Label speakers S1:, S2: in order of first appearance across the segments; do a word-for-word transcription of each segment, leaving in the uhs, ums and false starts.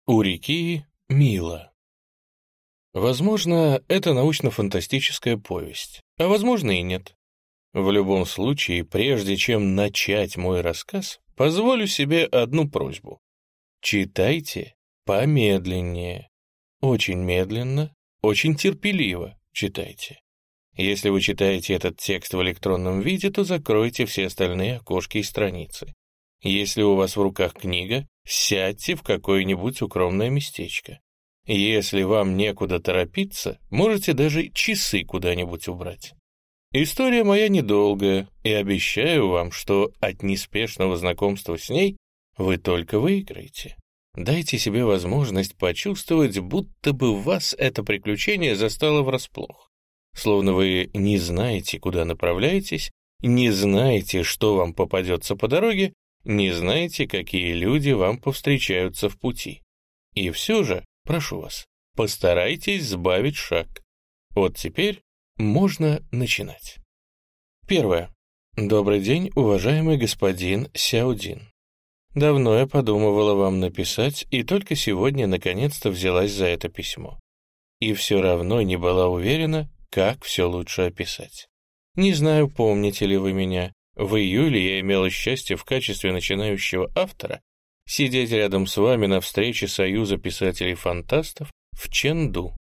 S1: У реки Мила. Возможно, это научно-фантастическая повесть, а возможно и нет. В любом случае, прежде чем начать мой рассказ, позволю себе одну просьбу. Читайте помедленнее. Очень медленно, очень терпеливо читайте. Если вы читаете этот текст в электронном виде, то закройте все остальные окошки и страницы. Если у вас в руках книга, сядьте в какое-нибудь укромное местечко. Если вам некуда торопиться, можете даже часы куда-нибудь убрать. История моя недолгая, и обещаю вам, что от неспешного знакомства с ней вы только выиграете. Дайте себе возможность почувствовать, будто бы вас это приключение застало врасплох. Словно вы не знаете, куда направляетесь, не знаете, что вам попадется по дороге, не знаете, какие люди вам повстречаются в пути. И все же, прошу вас, постарайтесь сбавить шаг. Вот теперь можно начинать. Первое. Добрый день, уважаемый господин Сяодин. Давно я подумывала вам написать, и только сегодня наконец-то взялась за это письмо. И все равно не была уверена, как все лучше описать. Не знаю, помните ли вы меня. В июле я имела счастье в качестве начинающего автора сидеть рядом с вами на встрече Союза писателей-фантастов в Чэнду.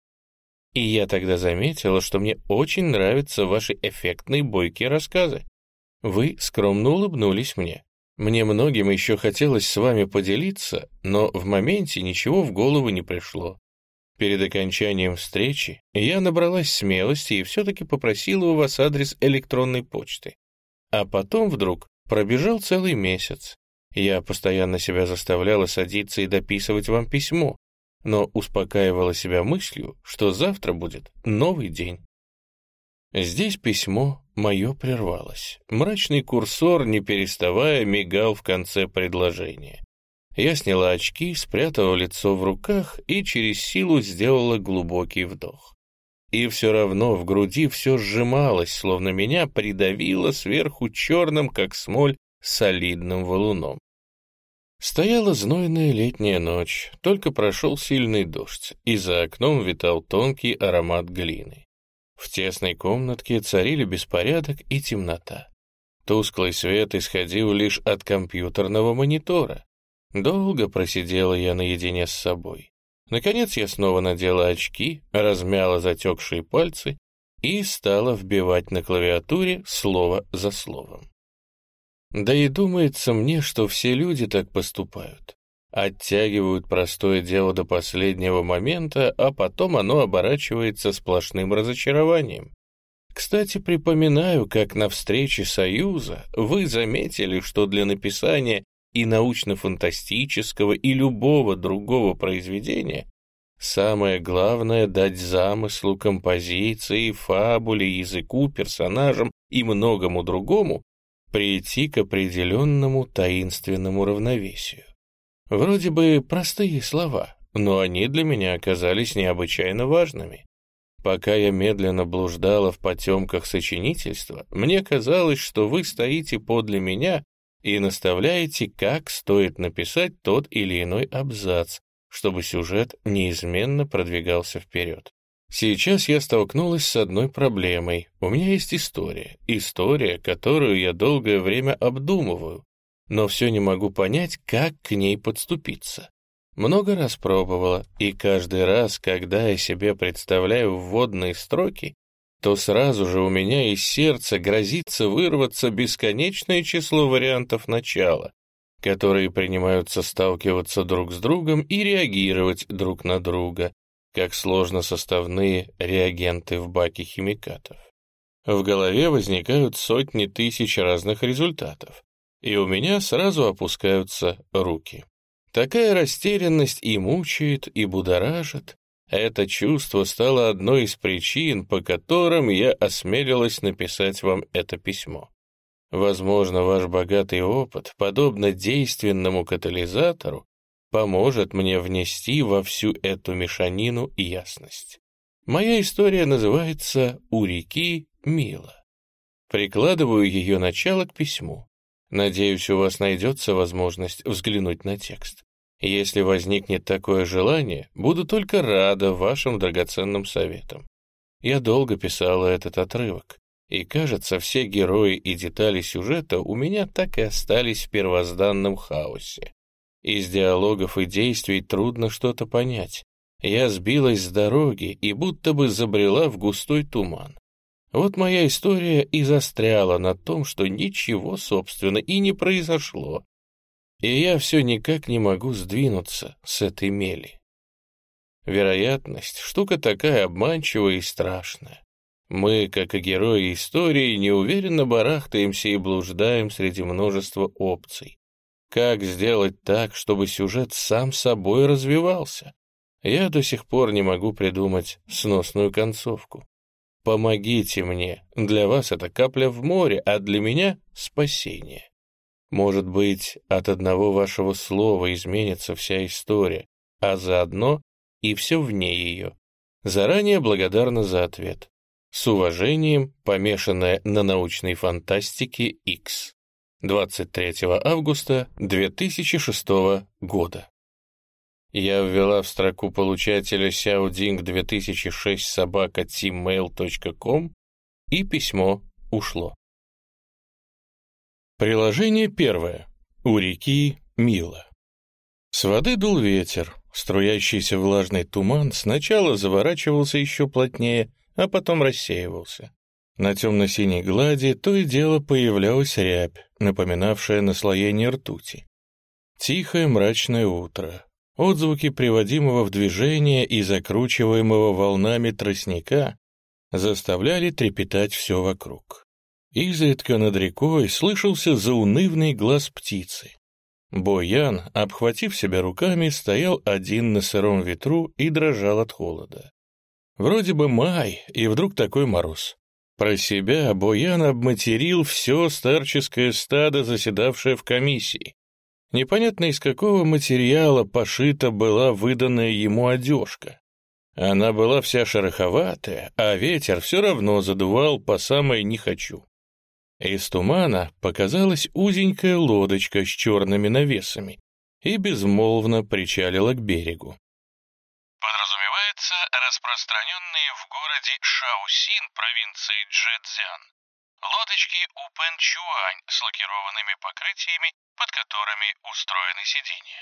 S1: И я тогда заметила, что мне очень нравятся ваши эффектные бойкие рассказы. Вы скромно улыбнулись мне. Мне многим еще хотелось с вами поделиться, но в моменте ничего в голову не пришло. Перед окончанием встречи я набралась смелости и все-таки попросила у вас адрес электронной почты. А потом вдруг пробежал целый месяц. Я постоянно себя заставляла садиться и дописывать вам письмо, но успокаивала себя мыслью, что завтра будет новый день. Здесь письмо мое прервалось. Мрачный курсор, не переставая, мигал в конце предложения. Я сняла очки, спрятала лицо в руках и через силу сделала глубокий вдох. И все равно в груди все сжималось, словно меня придавило сверху черным, как смоль, солидным валуном. Стояла знойная летняя ночь, только прошел сильный дождь, и за окном витал тонкий аромат глины. В тесной комнатке царили беспорядок и темнота. Тусклый свет исходил лишь от компьютерного монитора. Долго просидела я наедине с собой. Наконец я снова надела очки, размяла затекшие пальцы и стала вбивать на клавиатуре слово за словом. Да и думается мне, что все люди так поступают. Оттягивают простое дело до последнего момента, а потом оно оборачивается сплошным разочарованием. Кстати, припоминаю, как на встрече Союза вы заметили, что для написания и научно-фантастического, и любого другого произведения самое главное — дать замыслу, композиции, фабуле, языку, персонажам и многому другому прийти к определенному таинственному равновесию. Вроде бы простые слова, но они для меня оказались необычайно важными. Пока я медленно блуждала в потемках сочинительства, мне казалось, что вы стоите подле меня и наставляете, как стоит написать тот или иной абзац, чтобы сюжет неизменно продвигался вперед. Сейчас я столкнулась с одной проблемой. У меня есть история, история, которую я долгое время обдумываю, но все не могу понять, как к ней подступиться. Много раз пробовала, и каждый раз, когда я себе представляю вводные строки, то сразу же у меня из сердца грозится вырваться бесконечное число вариантов начала, которые принимаются сталкиваться друг с другом и реагировать друг на друга, как сложносоставные реагенты в баке химикатов. В голове возникают сотни тысяч разных результатов, и у меня сразу опускаются руки. Такая растерянность и мучает, и будоражит. Это чувство стало одной из причин, по которым я осмелилась написать вам это письмо. Возможно, ваш богатый опыт, подобно действенному катализатору, поможет мне внести во всю эту мешанину ясность. Моя история называется «У реки Мила». Прикладываю ее начало к письму. Надеюсь, у вас найдется возможность взглянуть на текст. Если возникнет такое желание, буду только рада вашим драгоценным советам. Я долго писала этот отрывок, и, кажется, все герои и детали сюжета у меня так и остались в первозданном хаосе. Из диалогов и действий трудно что-то понять. Я сбилась с дороги и будто бы забрела в густой туман. Вот моя история и застряла на том, что ничего, собственно, и не произошло. И я все никак не могу сдвинуться с этой мели. Вероятность — штука такая обманчивая и страшная. Мы, как и герои истории, неуверенно барахтаемся и блуждаем среди множества опций. Как сделать так, чтобы сюжет сам собой развивался? Я до сих пор не могу придумать сносную концовку. Помогите мне. Для вас это капля в море, а для меня — спасение. Может быть, от одного вашего слова изменится вся история, а заодно и все вне ее. Заранее благодарна за ответ. С уважением, помешанная на научной фантастике X. двадцать третьего августа две тысячи шестого года. Я ввела в строку получателя сяодинг две тысячи шесть собака тиммейл точка ком, и письмо ушло. Приложение первое. У реки Мила. С воды дул ветер, струящийся влажный туман сначала заворачивался еще плотнее, а потом рассеивался. На темно-синей глади то и дело появлялась рябь, напоминавшая наслоение ртути. Тихое мрачное утро. Отзвуки приводимого в движение и закручиваемого волнами тростника заставляли трепетать все вокруг. Изредка над рекой слышался заунывный глаз птицы. Боян, обхватив себя руками, стоял один на сыром ветру и дрожал от холода. Вроде бы май, и вдруг такой мороз. Про себя Боян обматерил все старческое стадо, заседавшее в комиссии. Непонятно, из какого материала пошита была выданная ему одежка. Она была вся шероховатая, а ветер все равно задувал по самое «не хочу». Из тумана показалась узенькая лодочка с черными навесами и безмолвно причалила к берегу.
S2: Подразумевается распространенные в городе Шаосин провинции Чжэцзян лодочки Упэн-Чуань с лакированными покрытиями, под которыми устроены сиденья.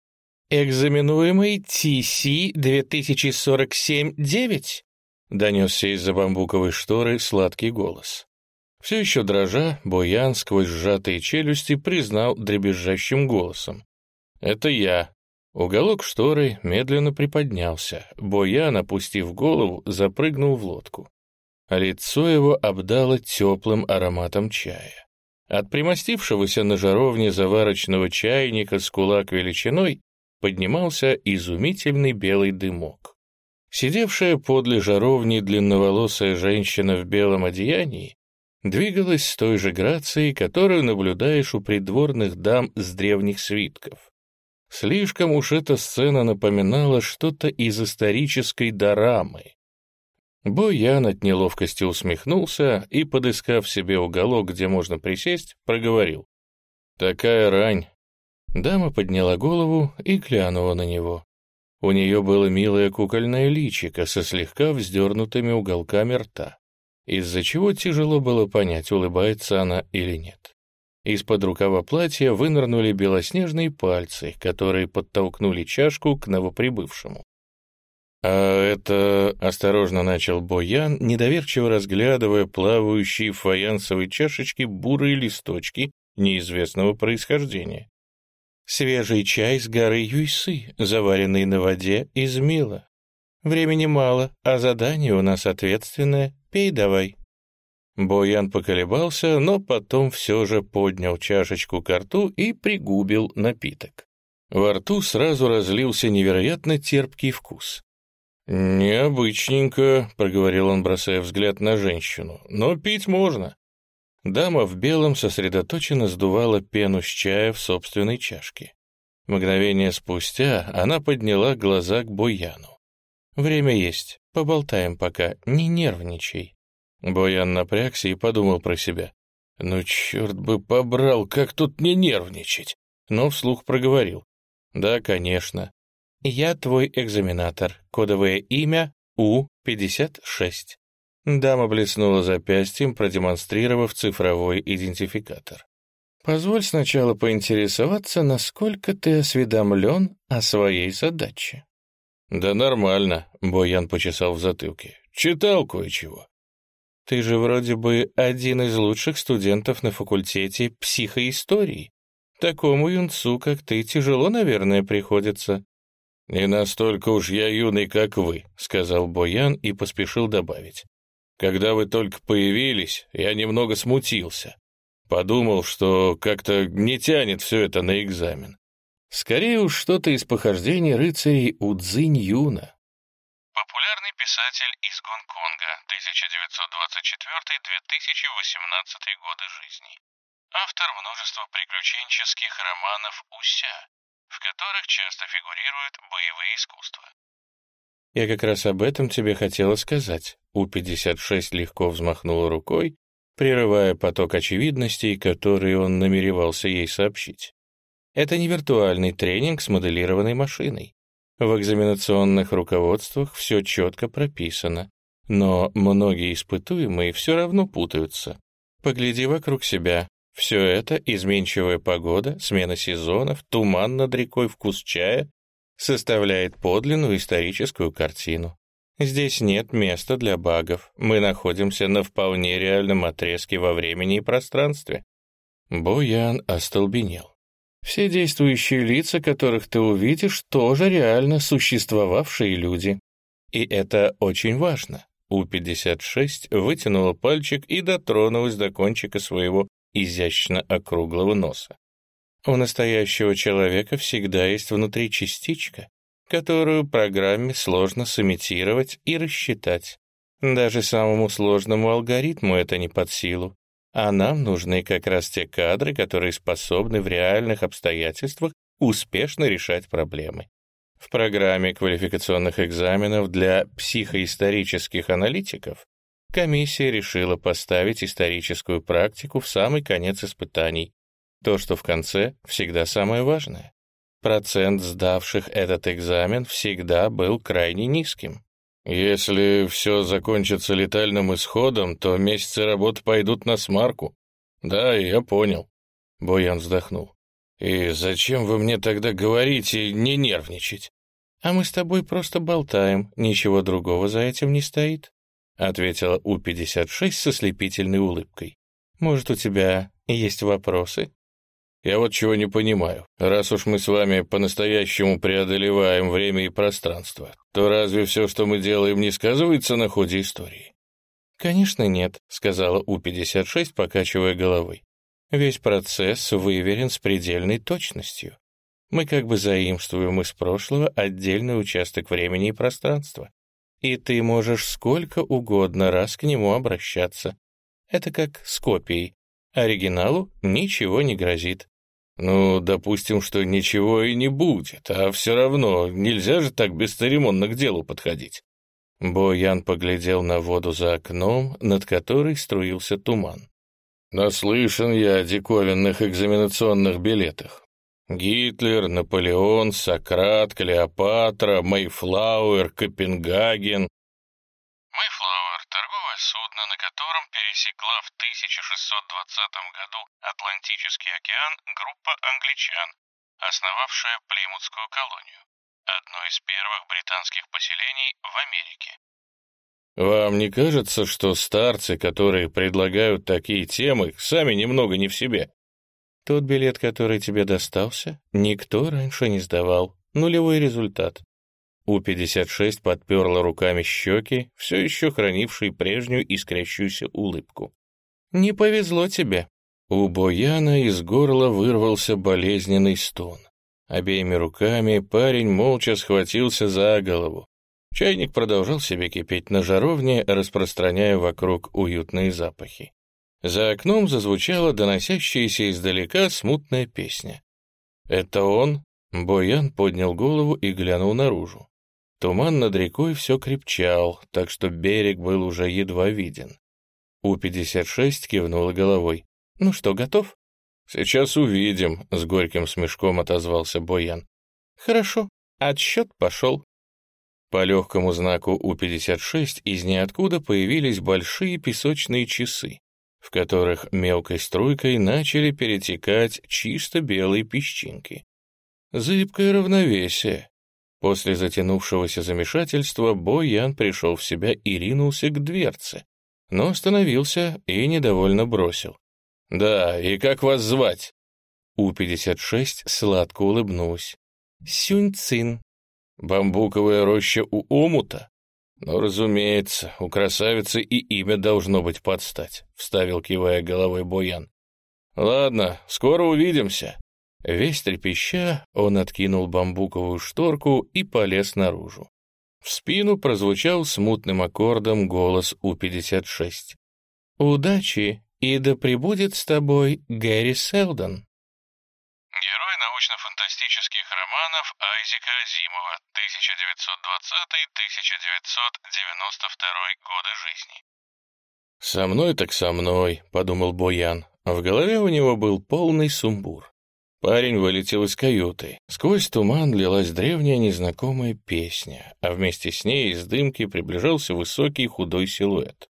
S1: «Экзаменуемый Ти Си две тысячи сорок семь девять?» — донесся из-за бамбуковой шторы сладкий голос. Все еще дрожа, Боян сквозь сжатые челюсти признал дребезжащим голосом. «Это я». Уголок шторы медленно приподнялся. Боян, опустив голову, запрыгнул в лодку. Лицо его обдало теплым ароматом чая. От примостившегося на жаровне заварочного чайника с кулак величиной поднимался изумительный белый дымок. Сидевшая подле жаровни длинноволосая женщина в белом одеянии двигалась с той же грацией, которую наблюдаешь у придворных дам с древних свитков. Слишком уж эта сцена напоминала что-то из исторической дорамы. Боян от неловкости усмехнулся и, подыскав себе уголок, где можно присесть, проговорил. «Такая рань». Дама подняла голову и глянула на него. У нее было милое кукольное личико со слегка вздернутыми уголками рта, из-за чего тяжело было понять, улыбается она или нет. Из-под рукава платья вынырнули белоснежные пальцы, которые подтолкнули чашку к новоприбывшему. «А это...» — осторожно начал Боян, недоверчиво разглядывая плавающие в фаянсовой чашечке бурые листочки неизвестного происхождения. «Свежий чай с горы Юйсы, заваренный на воде из мила. Времени мало, а задание у нас ответственное. Пей давай». Боян поколебался, но потом все же поднял чашечку ко рту и пригубил напиток. Во рту сразу разлился невероятно терпкий вкус. «Необычненько», — проговорил он, бросая взгляд на женщину, — «но пить можно». Дама в белом сосредоточенно сдувала пену с чая в собственной чашке. Мгновение спустя она подняла глаза к Бояну. «Время есть, поболтаем пока, не нервничай». Боян напрягся и подумал про себя. «Ну, черт бы побрал, как тут не нервничать?» Но вслух проговорил. Да, конечно. Я твой экзаменатор. Кодовое имя У пятьдесят шесть. Дама блеснула запястьем, продемонстрировав цифровой идентификатор. Позволь сначала поинтересоваться, насколько ты осведомлен о своей задаче. Да нормально, Боян почесал в затылке. Читал кое-чего. Ты же вроде бы один из лучших студентов на факультете психоистории. Такому юнцу, как ты, тяжело, наверное, приходится. «Не настолько уж я юный, как вы», — сказал Боян и поспешил добавить. «Когда вы только появились, я немного смутился. Подумал, что как-то не тянет все это на экзамен. Скорее уж что-то из похождений рыцарей у Цзинь-Юна».
S2: Популярный писатель из Гонконга, тысяча девятьсот двадцать четвёртый — две тысячи восемнадцатый годы жизни. Автор множества приключенческих романов «Уся», в которых часто фигурируют боевые искусства.
S1: Я как раз об этом тебе хотела сказать. У пятьдесят шесть легко взмахнула рукой, прерывая поток очевидностей, которые он намеревался ей сообщить. Это не виртуальный тренинг с моделированной машиной. В экзаменационных руководствах все четко прописано, но многие испытуемые все равно путаются. Погляди вокруг себя. Все это, изменчивая погода, смена сезонов, туман над рекой, вкус чая, составляет подлинную историческую картину. Здесь нет места для багов, мы находимся на вполне реальном отрезке во времени и пространстве. Боян остолбенел. Все действующие лица, которых ты увидишь, тоже реально существовавшие люди. И это очень важно. У пятьдесят шесть вытянула пальчик и дотронулась до кончика своего изящно округлого носа. У настоящего человека всегда есть внутри частичка, которую программе сложно сымитировать и рассчитать. Даже самому сложному алгоритму это не под силу. А нам нужны как раз те кадры, которые способны в реальных обстоятельствах успешно решать проблемы. В программе квалификационных экзаменов для психоисторических аналитиков комиссия решила поставить историческую практику в самый конец испытаний. То, что в конце, всегда самое важное. Процент сдавших этот экзамен всегда был крайне низким. Если все закончится летальным исходом, то месяцы работы пойдут на смарку. Да, я понял. Боян вздохнул. И зачем вы мне тогда говорите не нервничать? А мы с тобой просто болтаем, ничего другого за этим не стоит. — ответила У пятьдесят шесть со слепительной улыбкой. «Может, у тебя есть вопросы?» «Я вот чего не понимаю. Раз уж мы с вами по-настоящему преодолеваем время и пространство, то разве все, что мы делаем, не сказывается на ходе истории?» «Конечно нет», — сказала У пятьдесят шесть, покачивая головой. «Весь процесс выверен с предельной точностью. Мы как бы заимствуем из прошлого отдельный участок времени и пространства. И ты можешь сколько угодно раз к нему обращаться. Это как с копией. Оригиналу ничего не грозит. Ну, допустим, что ничего и не будет, а все равно нельзя же так бесцеремонно к делу подходить. Боян поглядел на воду за окном, над которой струился туман. Наслышан я о диковинных экзаменационных билетах. Гитлер, Наполеон, Сократ, Клеопатра, Мейфлауэр, Копенгаген.
S2: Мейфлауэр — торговое судно, на котором пересекла в тысяча шестьсот двадцатом году Атлантический океан группа англичан, основавшая Плимутскую колонию, одно из первых британских поселений в Америке.
S1: Вам не кажется, что старцы, которые предлагают такие темы, сами немного не в себе? Тот билет, который тебе достался, никто раньше не сдавал. Нулевой результат. У пятьдесят шесть подперла руками щеки, все еще хранившие прежнюю искрящуюся улыбку. «Не повезло тебе». У Бояна из горла вырвался болезненный стон. Обеими руками парень молча схватился за голову. Чайник продолжал себе кипеть на жаровне, распространяя вокруг уютные запахи. За окном зазвучала доносящаяся издалека смутная песня. «Это он?» Боян поднял голову и глянул наружу. Туман над рекой все крепчал, так что берег был уже едва виден. У пятьдесят шесть кивнула головой. «Ну что, готов?» «Сейчас увидим», — с горьким смешком отозвался Боян. Хорошо, отсчет пошел. По легкому знаку У пятьдесят шесть из ниоткуда появились большие песочные часы, в которых мелкой струйкой начали перетекать чисто белые песчинки. Зыбкое равновесие. После затянувшегося замешательства Бо Ян пришел в себя и ринулся к дверце, но остановился и недовольно бросил. «Да, и как вас звать?» У пятьдесят шесть сладко улыбнулась. «Сюнь-цин». «Бамбуковая роща у омута?» «Ну, разумеется, у красавицы и имя должно быть под стать», — вставил, кивая головой Бо Ян. «Ладно, скоро увидимся». Весь трепеща, он откинул бамбуковую шторку и полез наружу. В спину прозвучал смутным аккордом голос У пятьдесят шесть. «Удачи, и да пребудет с тобой Гэри Селдон».
S2: Герой научно-фантастических романов Айзека Азимова, тысяча девятьсот двадцатый — тысяча девятьсот девяносто второй годы жизни.
S1: «Со мной так со мной», — подумал Бо Ян. В голове у него был полный сумбур. Парень вылетел из каюты. Сквозь туман лилась древняя незнакомая песня, а вместе с ней из дымки приближался высокий худой силуэт.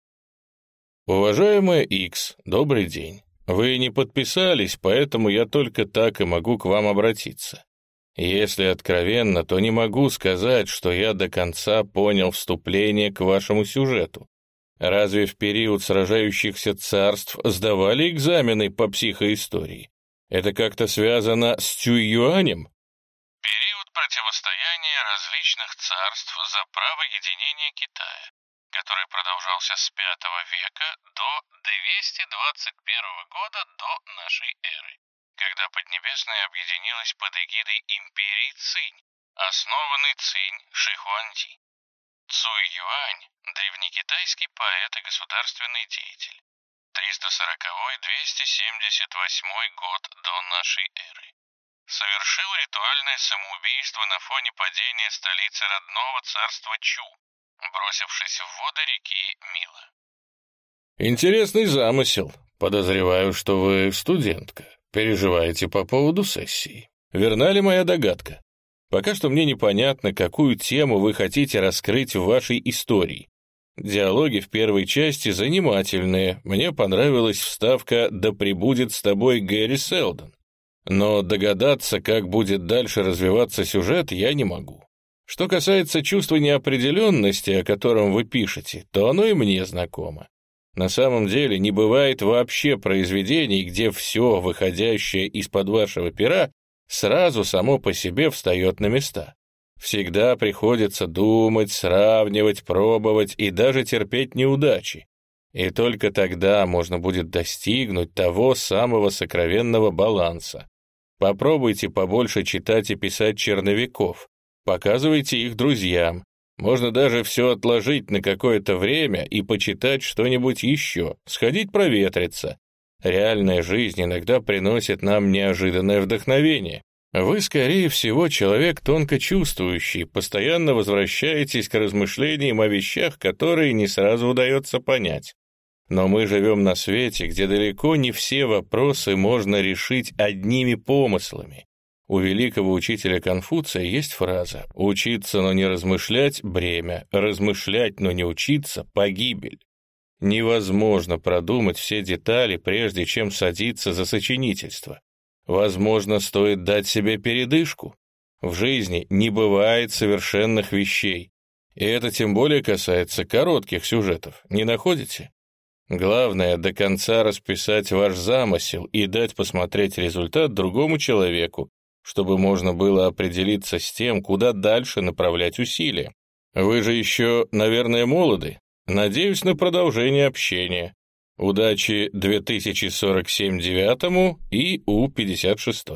S1: «Уважаемая Икс, добрый день. Вы не подписались, поэтому я только так и могу к вам обратиться. Если откровенно, то не могу сказать, что я до конца понял вступление к вашему сюжету. Разве в период сражающихся царств сдавали экзамены по психоистории? Это как-то связано с Цюй-Юанем?»
S2: Период противостояния различных царств за право единения Китая, который продолжался с пятого века до двухсот двадцать первого года до нашей эры, когда Поднебесная объединилась под эгидой империи Цинь, основанной Цинь Шихуанди. Цуй Юань – древнекитайский поэт и государственный деятель. триста сороковой — двести семьдесят восьмой год до нашей эры. Совершил ритуальное самоубийство на фоне падения столицы родного царства Чу, бросившись в воды реки Мила.
S1: «Интересный замысел. Подозреваю, что вы студентка. Переживаете по поводу сессии. Верна ли моя догадка? Пока что мне непонятно, какую тему вы хотите раскрыть в вашей истории. Диалоги в первой части занимательные. Мне понравилась вставка «Да пребудет с тобой Гэри Селдон». Но догадаться, как будет дальше развиваться сюжет, я не могу. Что касается чувства неопределенности, о котором вы пишете, то оно и мне знакомо. На самом деле не бывает вообще произведений, где все, выходящее из-под вашего пера, сразу само по себе встает на места. Всегда приходится думать, сравнивать, пробовать и даже терпеть неудачи. И только тогда можно будет достигнуть того самого сокровенного баланса. Попробуйте побольше читать и писать черновиков. Показывайте их друзьям. Можно даже все отложить на какое-то время и почитать что-нибудь еще, сходить проветриться. Реальная жизнь иногда приносит нам неожиданное вдохновение. Вы, скорее всего, человек тонко чувствующий, постоянно возвращаетесь к размышлениям о вещах, которые не сразу удается понять. Но мы живем на свете, где далеко не все вопросы можно решить одними помыслами. У великого учителя Конфуция есть фраза «Учиться, но не размышлять – бремя, размышлять, но не учиться – погибель». Невозможно продумать все детали, прежде чем садиться за сочинительство. Возможно, стоит дать себе передышку. В жизни не бывает совершенных вещей. И это тем более касается коротких сюжетов, не находите? Главное, до конца расписать ваш замысел и дать посмотреть результат другому человеку, чтобы можно было определиться с тем, куда дальше направлять усилия. Вы же еще, наверное, молоды. Надеюсь на продолжение общения. Удачи две тысячи сорок семь девятому и У пятьдесят шесть.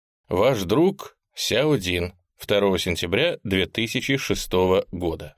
S1: Ваш друг Сяо Дин, второго сентября две тысячи шестого года.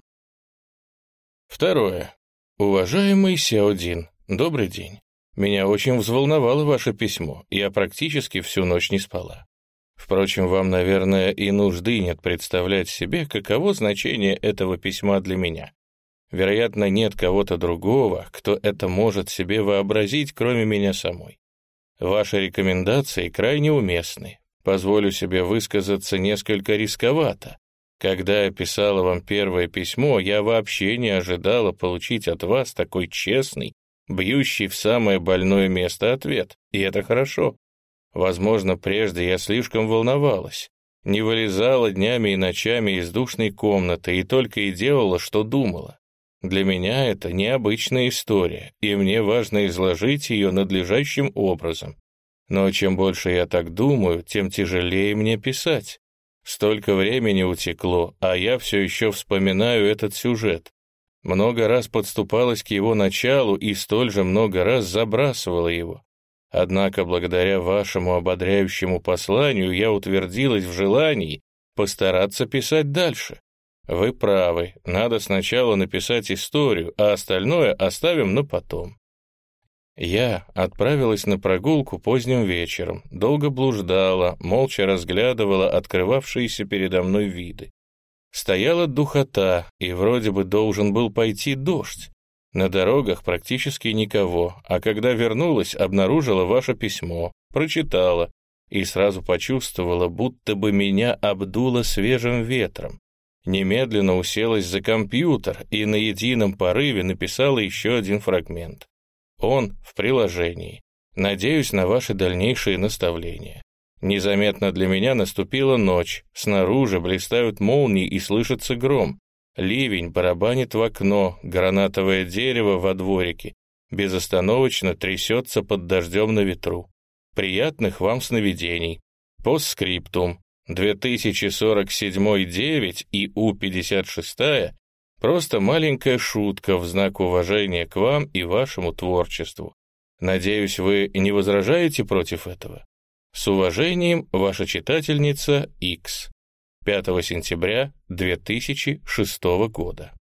S1: Второе. Уважаемый Сяо Дин, добрый день. Меня очень взволновало ваше письмо. Я практически всю ночь не спала. Впрочем, вам, наверное, и нужды нет представлять себе, каково значение этого письма для меня. Вероятно, нет кого-то другого, кто это может себе вообразить, кроме меня самой. Ваши рекомендации крайне уместны. Позволю себе высказаться несколько рисковато. Когда я писала вам первое письмо, я вообще не ожидала получить от вас такой честный, бьющий в самое больное место ответ, и это хорошо. Возможно, прежде я слишком волновалась, не вылезала днями и ночами из душной комнаты и только и делала, что думала. Для меня это необычная история, и мне важно изложить ее надлежащим образом. Но чем больше я так думаю, тем тяжелее мне писать. Столько времени утекло, а я все еще вспоминаю этот сюжет. Много раз подступалась к его началу и столь же много раз забрасывала его. Однако, благодаря вашему ободряющему посланию, я утвердилась в желании постараться писать дальше. Вы правы, надо сначала написать историю, а остальное оставим на потом. Я отправилась на прогулку поздним вечером, долго блуждала, молча разглядывала открывавшиеся передо мной виды. Стояла духота, и вроде бы должен был пойти дождь. На дорогах практически никого, а когда вернулась, обнаружила ваше письмо, прочитала и сразу почувствовала, будто бы меня обдуло свежим ветром. Немедленно уселась за компьютер и на едином порыве написала еще один фрагмент. Он в приложении. Надеюсь на ваши дальнейшие наставления. Незаметно для меня наступила ночь. Снаружи блистают молнии и слышится гром. Ливень барабанит в окно, гранатовое дерево во дворике безостановочно трясется под дождем на ветру. Приятных вам сновидений. Постскриптум. две тысячи сорок семь девять и У пятьдесят шесть просто маленькая шутка в знак уважения к вам и вашему творчеству. Надеюсь, вы не возражаете против этого? С уважением, ваша читательница X. пятого сентября две тысячи шестого года.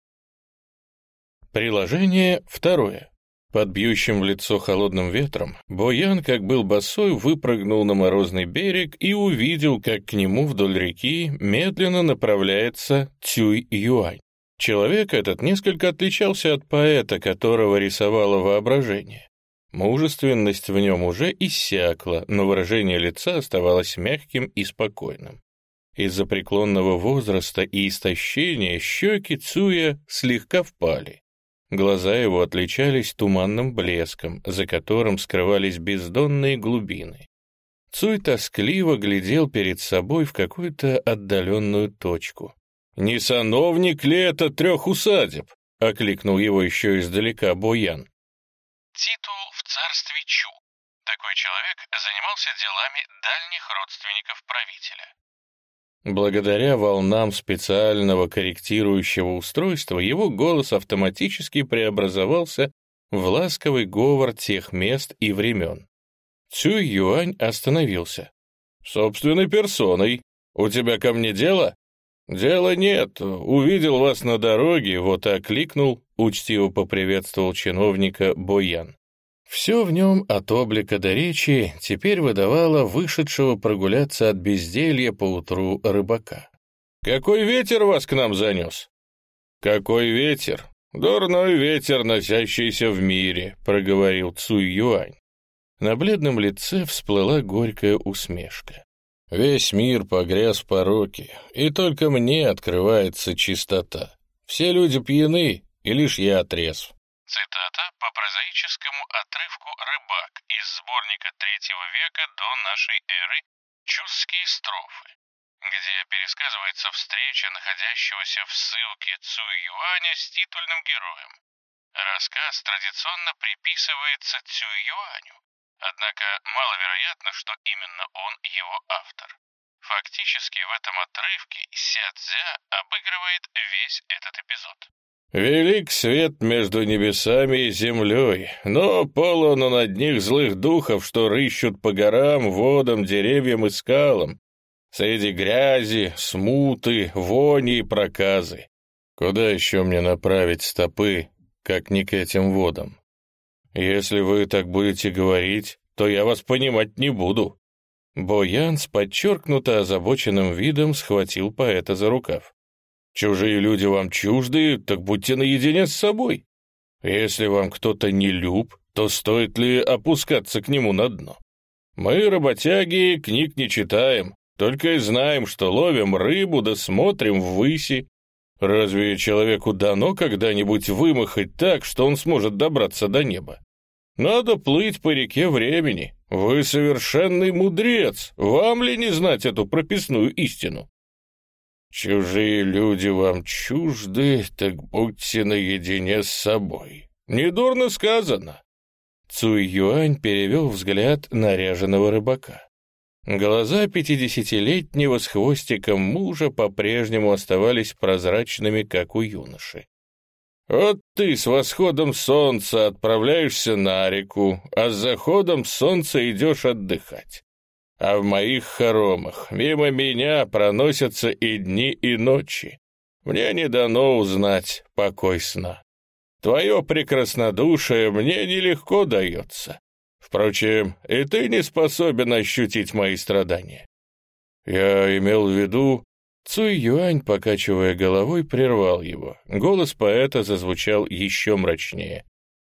S1: Приложение второе. Под бьющим в лицо холодным ветром Боян, как был босой, выпрыгнул на морозный берег и увидел, как к нему вдоль реки медленно направляется Цюй-Юань. Человек этот несколько отличался от поэта, которого рисовало воображение. Мужественность в нем уже иссякла, но выражение лица оставалось мягким и спокойным. Из-за преклонного возраста и истощения щеки Цуя слегка впали. Глаза его отличались туманным блеском, за которым скрывались бездонные глубины. Цуй тоскливо глядел перед собой в какую-то отдаленную точку. «Не сановник ли это трех усадеб?» — окликнул его еще издалека Боян.
S2: Титул в царстве Чу. Такой человек занимался делами дальних родственников правителя.
S1: Благодаря волнам специального корректирующего устройства его голос автоматически преобразовался в ласковый говор тех мест и времен. Цюй Юань остановился. «Собственной персоной. У тебя ко мне дело?» «Дела нет. Увидел вас на дороге, вот и окликнул», — учтиво поприветствовал чиновника Боян. Все в нем, от облика до речи, теперь выдавало вышедшего прогуляться от безделья поутру рыбака. «Какой ветер вас к нам занес?» «Какой ветер? Дурной ветер, носящийся в мире», — проговорил Цуй Юань. На бледном лице всплыла горькая усмешка. «Весь мир погряз в пороке, и только мне открывается чистота. Все люди пьяны, и лишь я трезв».
S2: Цитата по прозаическому отрывку «Рыбак» из сборника третьего века до нашей эры «Чусские строфы», где пересказывается встреча находящегося в ссылке Цуй Юаня с титульным героем. Рассказ традиционно приписывается Цюй Юаню, однако маловероятно, что именно он его автор. Фактически в этом отрывке Ся Цзя обыгрывает весь этот эпизод.
S1: «Велик свет между небесами и землей, но полон он одних злых духов, что рыщут по горам, водам, деревьям и скалам, среди грязи, смуты, вони и проказы. Куда еще мне направить стопы, как не к этим водам? Если вы так будете говорить, то я вас понимать не буду». Боян с подчеркнуто озабоченным видом схватил поэта за рукав. «Чужие люди вам чужды, так будьте наедине с собой. Если вам кто-то не люб, то стоит ли опускаться к нему на дно? Мы, работяги, книг не читаем, только и знаем, что ловим рыбу да смотрим ввыси. Разве человеку дано когда-нибудь вымахать так, что он сможет добраться до неба? Надо плыть по реке времени. Вы совершенный мудрец, вам ли не знать эту прописную истину? Чужие люди вам чужды, так будьте наедине с собой. Недурно сказано. Цуй Юань перевел взгляд на ряженого рыбака. Глаза пятидесятилетнего с хвостиком мужа по-прежнему оставались прозрачными, как у юноши. «Вот ты с восходом солнца отправляешься на реку, а с заходом солнца идешь отдыхать. А в моих хоромах мимо меня проносятся и дни, и ночи. Мне не дано узнать покой сна. Твое прекраснодушие мне нелегко дается. Впрочем, и ты не способен ощутить мои страдания». Я имел в виду... Цуй Юань, покачивая головой, прервал его. Голос поэта зазвучал еще мрачнее.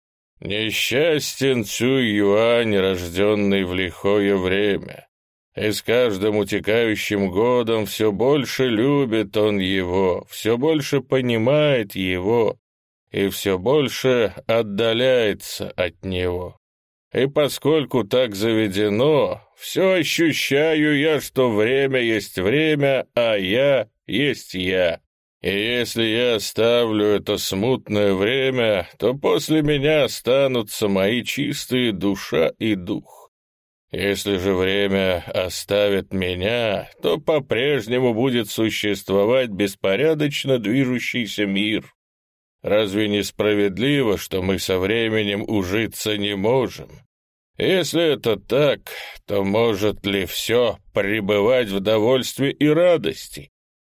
S1: «Несчастен Цуй Юань, рожденный в лихое время, и с каждым утекающим годом все больше любит он его, все больше понимает его и все больше отдаляется от него. И поскольку так заведено, все ощущаю я, что время есть время, а я есть я. И если я оставлю это смутное время, то после меня останутся мои чистые душа и дух. Если же время оставит меня, то по-прежнему будет существовать беспорядочно движущийся мир. Разве не справедливо, что мы со временем ужиться не можем? Если это так, то может ли все пребывать в довольстве и радости?»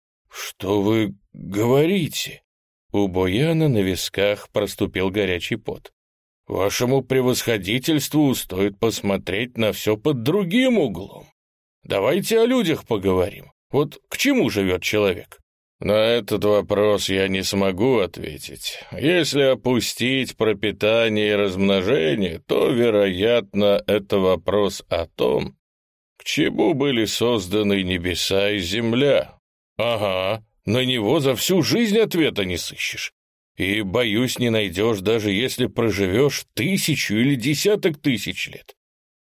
S1: «Что вы говорите?» У Бояна на висках проступил горячий пот. «Вашему превосходительству стоит посмотреть на все под другим углом. Давайте о людях поговорим. Вот к чему живет человек?» «На этот вопрос я не смогу ответить. Если опустить пропитание и размножение, то, вероятно, это вопрос о том, к чему были созданы небеса и земля. Ага, на него за всю жизнь ответа не сыщешь. И, боюсь, не найдешь, даже если проживешь тысячу или десяток тысяч лет.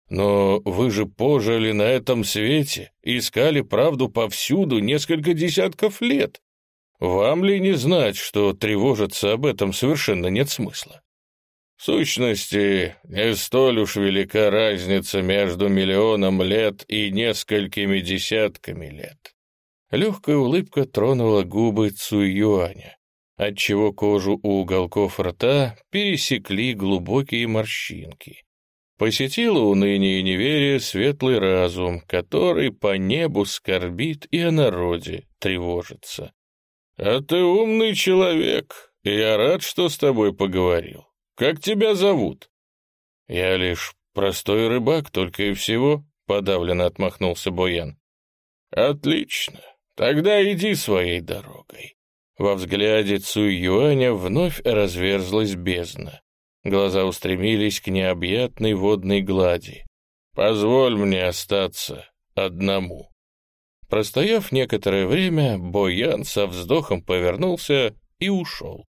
S1: Но вы же пожили на этом свете, искали правду повсюду несколько десятков лет. Вам ли не знать, что тревожиться об этом совершенно нет смысла? В сущности, не столь уж велика разница между миллионом лет и несколькими десятками лет». Легкая улыбка тронула губы Цуй Юаня, отчего кожу у уголков рта пересекли глубокие морщинки. Посетило уныние и неверие светлый разум, который по небу скорбит и о народе тревожится. «А ты умный человек, и я рад, что с тобой поговорил. Как тебя зовут?» «Я лишь простой рыбак, только и всего», — подавленно отмахнулся Боян. «Отлично, тогда иди своей дорогой». Во взгляде Цуй Юаня вновь разверзлась бездна. Глаза устремились к необъятной водной глади. «Позволь мне остаться одному». Простояв некоторое время, Боян со вздохом повернулся и ушел.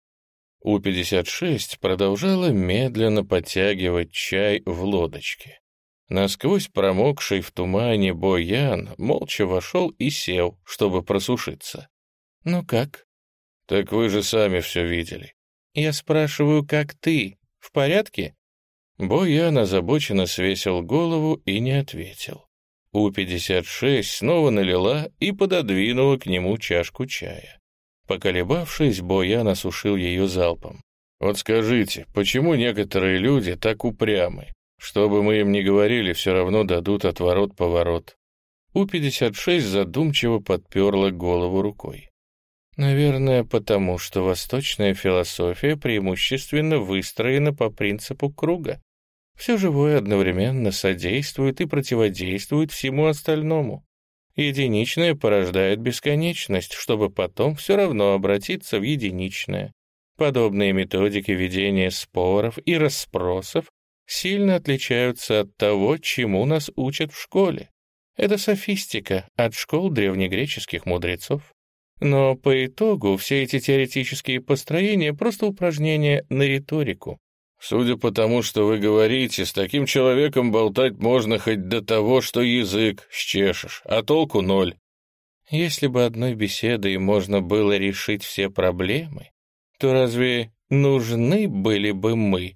S1: У пятьдесят шесть продолжала медленно подтягивать чай в лодочке. Насквозь промокший в тумане Боян молча вошел и сел, чтобы просушиться. «Ну как?» «Так вы же сами все видели». «Я спрашиваю, как ты? В порядке?» Боян озабоченно свесил голову и не ответил. У пятьдесят шесть снова налила и пододвинула к нему чашку чая. Поколебавшись, Боян осушил ее залпом. «Вот скажите, почему некоторые люди так упрямы? Что бы мы им ни говорили, все равно дадут отворот-поворот». У пятьдесят шесть задумчиво подперла голову рукой. «Наверное, потому что восточная философия преимущественно выстроена по принципу круга. Все живое одновременно содействует и противодействует всему остальному. Единичное порождает бесконечность, чтобы потом все равно обратиться в единичное. Подобные методики ведения споров и расспросов сильно отличаются от того, чему нас учат в школе. Это софистика от школ древнегреческих мудрецов. Но по итогу все эти теоретические построения — просто упражнения на риторику.
S2: Судя по тому, что вы говорите, с таким человеком болтать можно хоть до того, что язык счешешь, а толку ноль.
S1: Если бы одной беседой можно было решить все проблемы, то разве нужны были бы мы,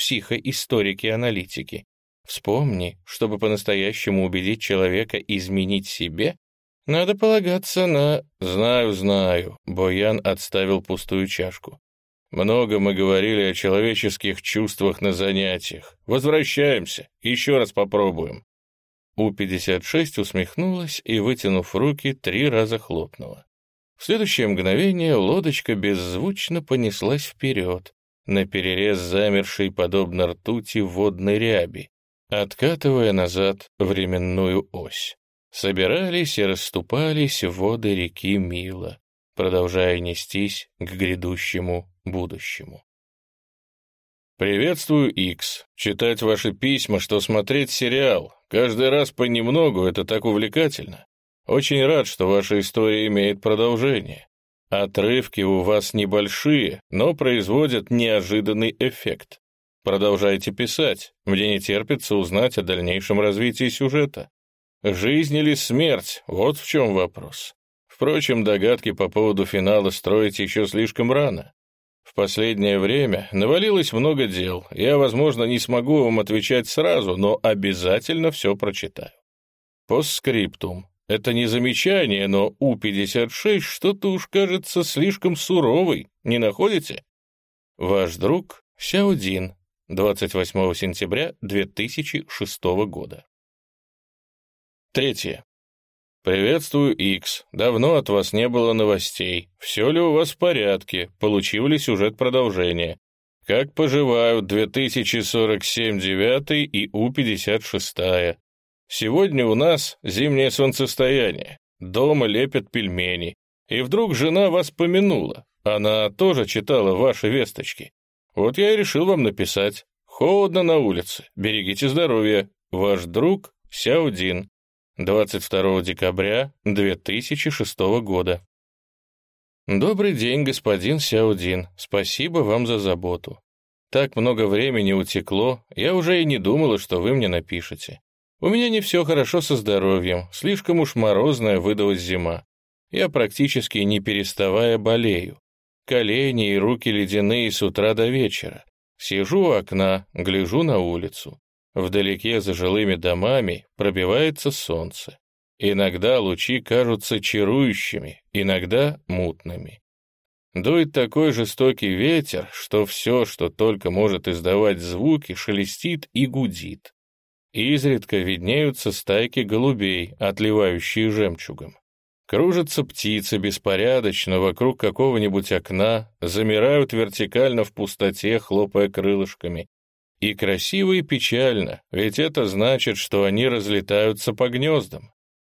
S1: психоисторики-аналитики? Вспомни, чтобы по-настоящему убедить человека изменить себе, надо полагаться на...
S2: Знаю, знаю, Боян отставил пустую чашку. Много мы говорили о человеческих чувствах на занятиях. Возвращаемся, еще раз попробуем.
S1: У пятьдесят шесть усмехнулась и, вытянув руки, три раза хлопнула. В следующее мгновение лодочка беззвучно понеслась вперед, наперерез замершей, подобно ртути, водной ряби, откатывая назад временную ось. Собирались и расступались воды реки Мила, продолжая нестись к грядущему будущему.
S2: «Приветствую, Икс. Читать ваши письма, что смотреть сериал. Каждый раз понемногу, это так увлекательно. Очень рад, что ваша история имеет продолжение. Отрывки у вас небольшие, но производят неожиданный эффект. Продолжайте писать. Мне не терпится узнать о дальнейшем развитии сюжета. Жизнь или смерть — вот в чем вопрос. Впрочем, догадки по поводу финала строить еще слишком рано. В последнее время навалилось много дел. Я, возможно, не смогу вам отвечать сразу, но обязательно все прочитаю. Постскриптум. Это не замечание, но У пятьдесят шесть что-то уж кажется слишком суровой, не находите?
S1: Ваш друг Сяодин, двадцать восьмого сентября две тысячи шестого года.
S2: Третье. «Приветствую, Икс. Давно от вас не было новостей. Все ли у вас в порядке? Получил ли сюжет продолжения? Как поживают две тысячи сорок семь девятый и У пятьдесят шесть? Сегодня у нас зимнее солнцестояние. Дома лепят пельмени. И вдруг жена вас помянула. Она тоже читала ваши весточки. Вот я и решил вам написать. Холодно на улице. Берегите здоровья. Ваш друг Сяодин. двадцать второго декабря две тысячи шестого года.
S1: Добрый день, господин Сяодин. Спасибо вам за заботу. Так много времени утекло, я уже и не думала, что вы мне напишете. У меня не все хорошо со здоровьем, слишком уж морозная выдалась зима. Я практически не переставая болею. Колени и руки ледяные с утра до вечера. Сижу у окна, гляжу на улицу. Вдалеке за жилыми домами пробивается солнце. Иногда лучи кажутся чарующими, иногда мутными. Дует такой жестокий ветер, что все, что только может издавать звуки, шелестит и гудит. Изредка виднеются стайки голубей, отливающие жемчугом. Кружатся птицы беспорядочно вокруг какого-нибудь окна, замирают вертикально в пустоте, хлопая крылышками. И красиво и печально, ведь это значит, что они разлетаются по гнездам.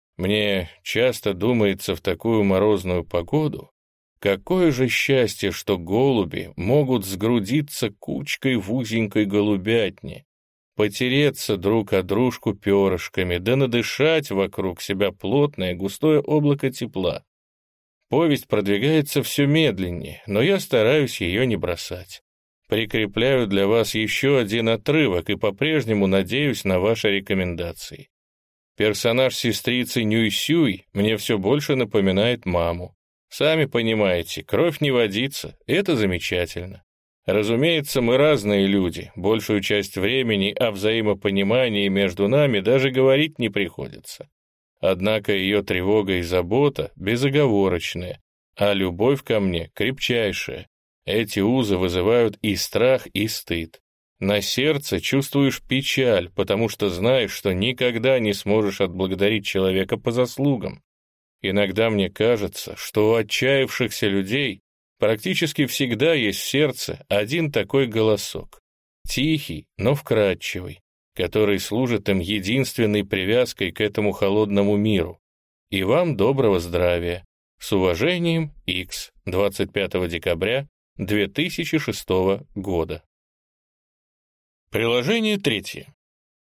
S1: Мне часто думается в такую морозную погоду, какое же счастье, что голуби могут сгрудиться кучкой в узенькой голубятне, потереться друг о дружку перышками, да надышать вокруг себя плотное густое облако тепла. Повесть продвигается все медленнее, но я стараюсь ее не бросать. Прикрепляю для вас еще один отрывок и по-прежнему надеюсь на ваши рекомендации. Персонаж сестрицы Нюйсюй мне все больше напоминает маму. Сами понимаете, кровь не водится, это замечательно. Разумеется, мы разные люди, большую часть времени о взаимопонимании между нами даже говорить не приходится. Однако ее тревога и забота безоговорочная, а любовь ко мне крепчайшая. Эти узы вызывают и страх, и стыд. На сердце чувствуешь печаль, потому что знаешь, что никогда не сможешь отблагодарить человека по заслугам. Иногда мне кажется, что у отчаявшихся людей практически всегда есть в сердце один такой голосок, тихий, но вкрадчивый, который служит им единственной привязкой к этому холодному миру. И вам доброго здравия. С уважением, Икс, двадцать пятого декабря две тысячи шестого года. Приложение третье.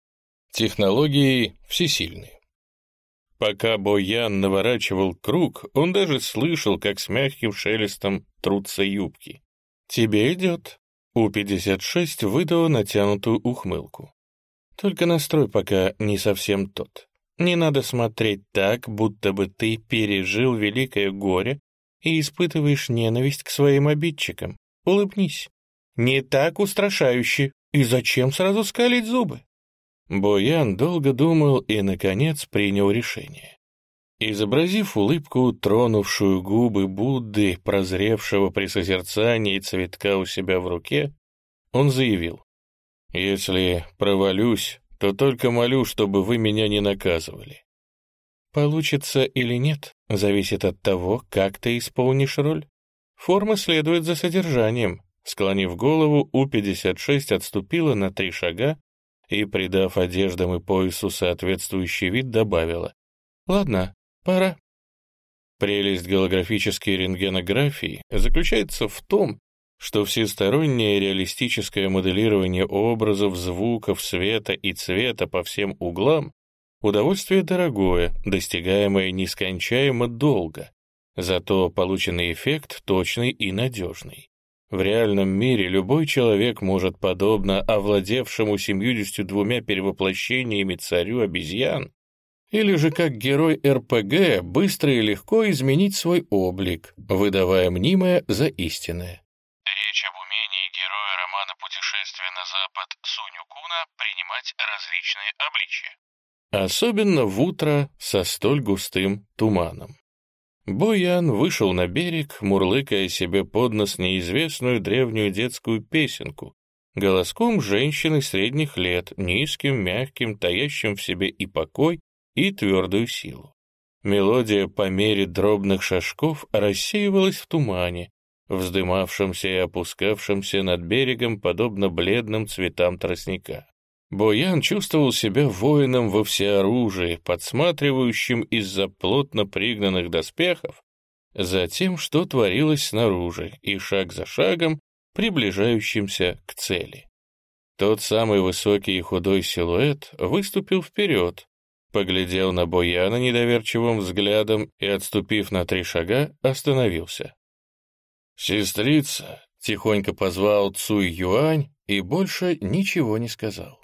S1: Технологии всесильны. Пока Боян наворачивал круг, он даже слышал, как с мягким шелестом трутся юбки. «Тебе идет». У пятьдесят шесть выдала натянутую ухмылку. «Только настрой пока не совсем тот. Не надо смотреть так, будто бы ты пережил великое горе и испытываешь ненависть к своим обидчикам. Улыбнись. Не так устрашающе. И зачем сразу скалить зубы?» Боян долго думал и, наконец, принял решение. Изобразив улыбку, тронувшую губы Будды, прозревшего при созерцании цветка у себя в руке, он заявил: «Если провалюсь, то только молю, чтобы вы меня не наказывали». Получится или нет, зависит от того, как ты исполнишь роль. Форма следует за содержанием. Склонив голову, У пятьдесят шесть отступила на три шага и, придав одеждам и поясу соответствующий вид, добавила: «Ладно, пора». Прелесть голографической рентгенографии заключается в том, что всестороннее реалистическое моделирование образов, звуков, света и цвета по всем углам — удовольствие дорогое, достигаемое нескончаемо долго, зато полученный эффект точный и надежный. В реальном мире любой человек может, подобно овладевшему семьюдесятью двумя перевоплощениями царю обезьян, или же как герой эр пэ гэ, быстро и легко изменить свой облик, выдавая мнимое за истинное.
S2: Речь об умении героя романа «Путешествие на запад» Сунь Куна принимать различные обличия.
S1: Особенно в утро со столь густым туманом. Боян вышел на берег, мурлыкая себе под нос неизвестную древнюю детскую песенку, голоском женщины средних лет, низким, мягким, таящим в себе и покой, и твердую силу. Мелодия по мере дробных шажков рассеивалась в тумане, вздымавшемся и опускавшемся над берегом, подобно бледным цветам тростника. Боян чувствовал себя воином во всеоружии, подсматривающим из-за плотно пригнанных доспехов за тем, что творилось снаружи, и шаг за шагом приближающимся к цели. Тот самый высокий и худой силуэт выступил вперед, поглядел на Бояна недоверчивым взглядом и, отступив на три шага, остановился. «Сестрица!» — тихонько позвал Цуй Юань и больше ничего не сказал.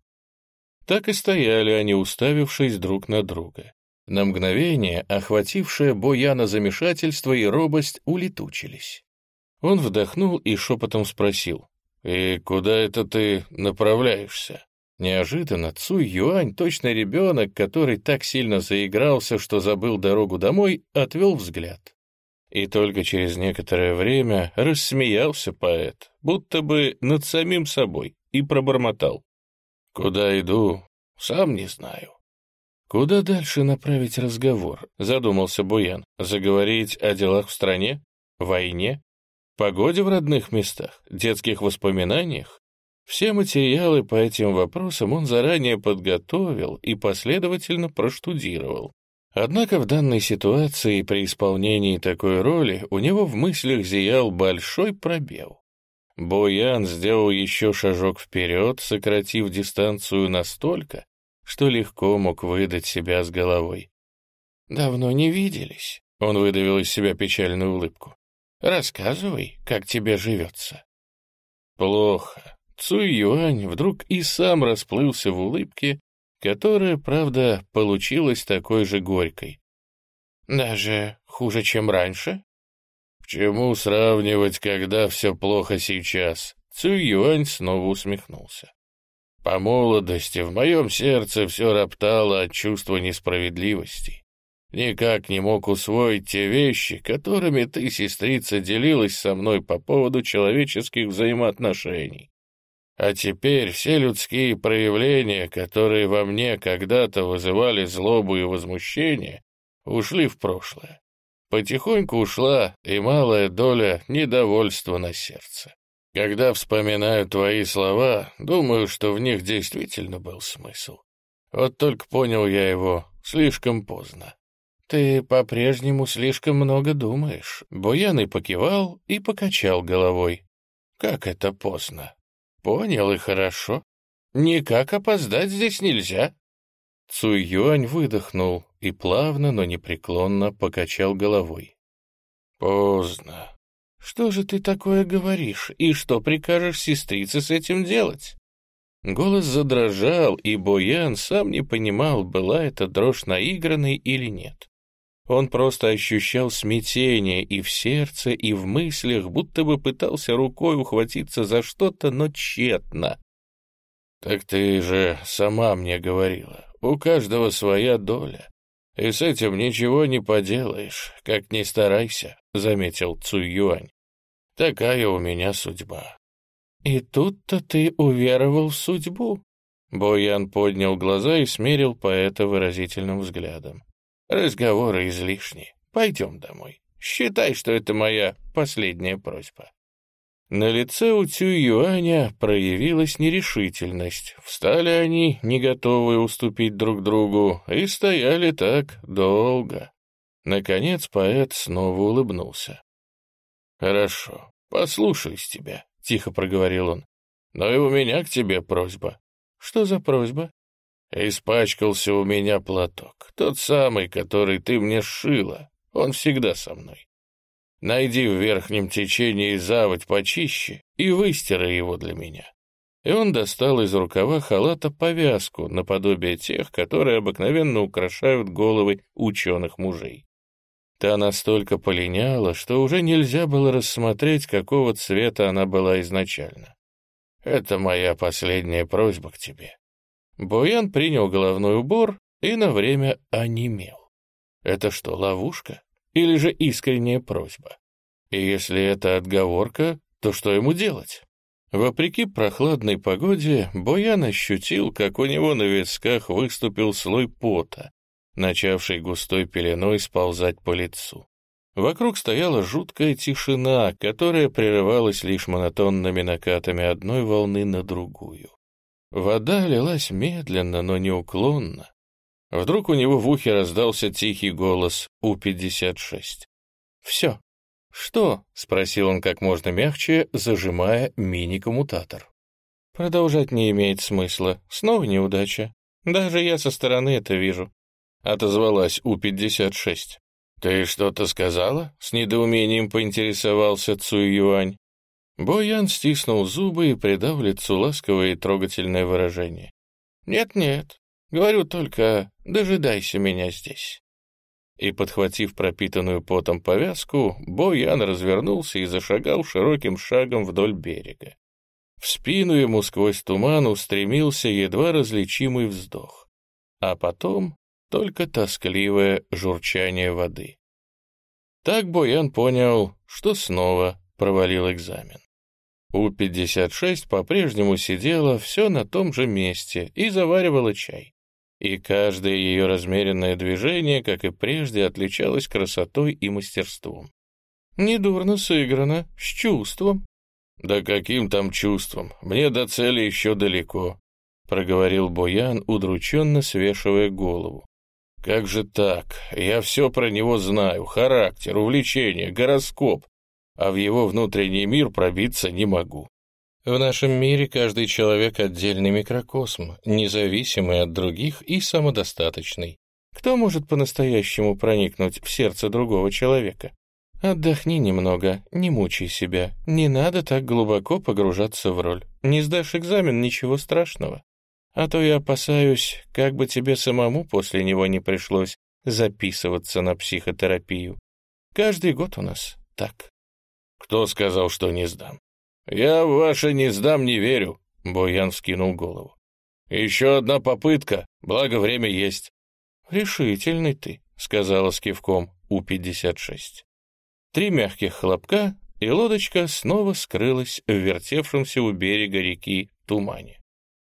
S1: Так и стояли они, уставившись друг на друга. На мгновение, охватившее Бояна замешательство и робость, улетучились. Он вдохнул и шепотом спросил: «И куда это ты направляешься?» Неожиданно Цуй Юань, точно ребенок, который так сильно заигрался, что забыл дорогу домой, отвел взгляд. И только через некоторое время рассмеялся поэт, будто бы над самим собой, и пробормотал: «Куда иду, сам не знаю». «Куда дальше направить разговор?» — задумался Боян. «Заговорить о делах в стране? Войне? Погоде в родных местах? Детских воспоминаниях?» Все материалы по этим вопросам он заранее подготовил и последовательно проштудировал. Однако в данной ситуации при исполнении такой роли у него в мыслях зиял большой пробел. Боян сделал еще шажок вперед, сократив дистанцию настолько, что легко мог выдать себя с головой. «Давно не виделись», — он выдавил из себя печальную улыбку. «Рассказывай, как тебе живется». «Плохо». Цуй Юань вдруг и сам расплылся в улыбке, которая, правда, получилась такой же горькой. «Даже хуже, чем раньше?» «К чему сравнивать, когда все плохо сейчас?» Цуй Юань снова усмехнулся. «По молодости в моем сердце все роптало от чувства несправедливости. Никак не мог усвоить те вещи, которыми ты, сестрица, делилась со мной по поводу человеческих взаимоотношений. А теперь все людские проявления, которые во мне когда-то вызывали злобу и возмущение, ушли в прошлое. Потихоньку ушла и малая доля недовольства на сердце. Когда вспоминаю твои слова, думаю, что в них действительно был смысл. Вот только понял я его слишком поздно». «Ты по-прежнему слишком много думаешь». Боян и покивал, и покачал головой. «Как это поздно? Понял и хорошо. Никак опоздать здесь нельзя». Цуй Юань выдохнул и плавно, но непреклонно покачал головой. «Поздно. Что же ты такое говоришь, и что прикажешь сестрице с этим делать?» Голос задрожал, и Боян сам не понимал, была это дрожь наигранной или нет. Он просто ощущал смятение и в сердце, и в мыслях, будто бы пытался рукой ухватиться за что-то, но тщетно. «Так ты же сама мне говорила, у каждого своя доля, и с этим ничего не поделаешь, как ни старайся», — заметил Цуй Юань. «Такая у меня судьба». «И тут-то ты уверовал в судьбу?» Боян поднял глаза и смерил поэта выразительным взглядом. «Разговоры излишни. Пойдем домой. Считай, что это моя последняя просьба». На лице у Цюй Юаня проявилась нерешительность. Встали они, не готовые уступить друг другу, и стояли так долго. Наконец поэт снова улыбнулся. «Хорошо, послушаюсь тебя», — тихо проговорил он. «Но и у меня к тебе просьба». «Что за просьба?» «Испачкался у меня платок, тот самый, который ты мне сшила. Он всегда со мной. Найди в верхнем течении заводь почище и выстирай его для меня». И он достал из рукава халата повязку, наподобие тех, которые обыкновенно украшают головы ученых мужей. Та настолько полиняла, что уже нельзя было рассмотреть, какого цвета она была изначально. «Это моя последняя просьба к тебе». Боян принял головной убор и на время онемел. Это что, ловушка? Или же искренняя просьба? И если это отговорка, то что ему делать? Вопреки прохладной погоде, Боян ощутил, как у него на висках выступил слой пота, начавший густой пеленой сползать по лицу. Вокруг стояла жуткая тишина, которая прерывалась лишь монотонными накатами одной волны на другую. Вода лилась медленно, но неуклонно. Вдруг у него в ухе раздался тихий голос У пятьдесят шесть. «Все». «Что?» — спросил он как можно мягче, зажимая мини-коммутатор. «Продолжать не имеет смысла. Снова неудача. Даже я со стороны это вижу», — отозвалась У пятьдесят шесть. «Ты что-то сказала?» — с недоумением поинтересовался Цуй Юань. Боян стиснул зубы и придал лицу ласковое и трогательное выражение. «Нет-нет, говорю только, дожидайся меня здесь». И, подхватив пропитанную потом повязку, Боян развернулся и зашагал широким шагом вдоль берега. В спину ему сквозь туман устремился едва различимый вздох, а потом только тоскливое журчание воды. Так Боян понял, что снова провалил экзамен. У пятьдесят шесть по-прежнему сидела все на том же месте и заваривала чай. И каждое ее размеренное движение, как и прежде, отличалось красотой и мастерством. Недурно сыграно, с чувством. «Да каким там чувством? Мне до цели еще далеко», — проговорил Боян, удрученно свешивая голову. «Как же так? Я все про него знаю, характер, увлечение, гороскоп, а в его внутренний мир пробиться не могу». В нашем мире каждый человек — отдельный микрокосм, независимый от других и самодостаточный. Кто может по-настоящему проникнуть в сердце другого человека? Отдохни немного, не мучай себя, не надо так глубоко погружаться в роль. Не сдашь экзамен — ничего страшного. А то я опасаюсь, как бы тебе самому после него не пришлось записываться на психотерапию. Каждый год у нас так. «Кто сказал, что не сдам?» «Я в ваше «не сдам» не верю», — Боян вскинул голову. «Еще одна попытка, благо время есть». «Решительный ты», — сказала с кивком У пятьдесят шесть. Три мягких хлопка, и лодочка снова скрылась в вертевшемся у берега реки тумане.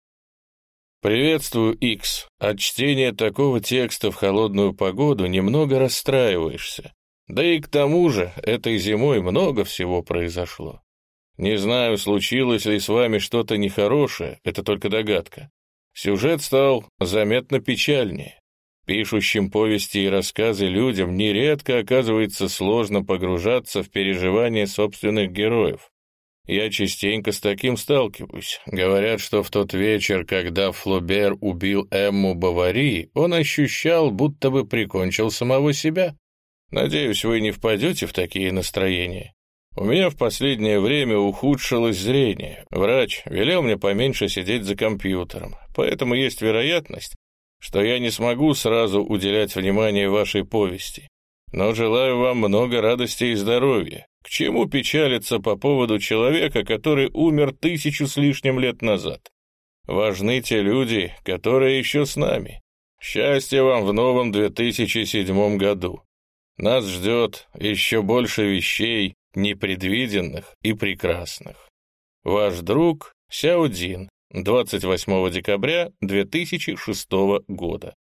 S1: «Приветствую, Икс. От чтения такого текста в холодную погоду немного расстраиваешься. Да и к тому же этой зимой много всего произошло. Не знаю, случилось ли с вами что-то нехорошее, это только догадка. Сюжет стал заметно печальнее. Пишущим повести и рассказы людям нередко оказывается сложно погружаться в переживания собственных героев. Я частенько с таким сталкиваюсь. Говорят, что в тот вечер, когда Флобер убил Эмму Бовари, он ощущал, будто бы прикончил самого себя. Надеюсь, вы не впадете в такие настроения. У меня в последнее время ухудшилось зрение. Врач велел мне поменьше сидеть за компьютером, поэтому есть вероятность, что я не смогу сразу уделять внимание вашей повести. Но желаю вам много радости и здоровья. К чему печалиться по поводу человека, который умер тысячу с лишним лет назад? Важны те люди, которые еще с нами. Счастья вам в новом две тысячи седьмом году. Нас ждет еще больше вещей, непредвиденных и прекрасных. Ваш друг Сяо Дин, двадцать восьмого декабря две тысячи шестого года.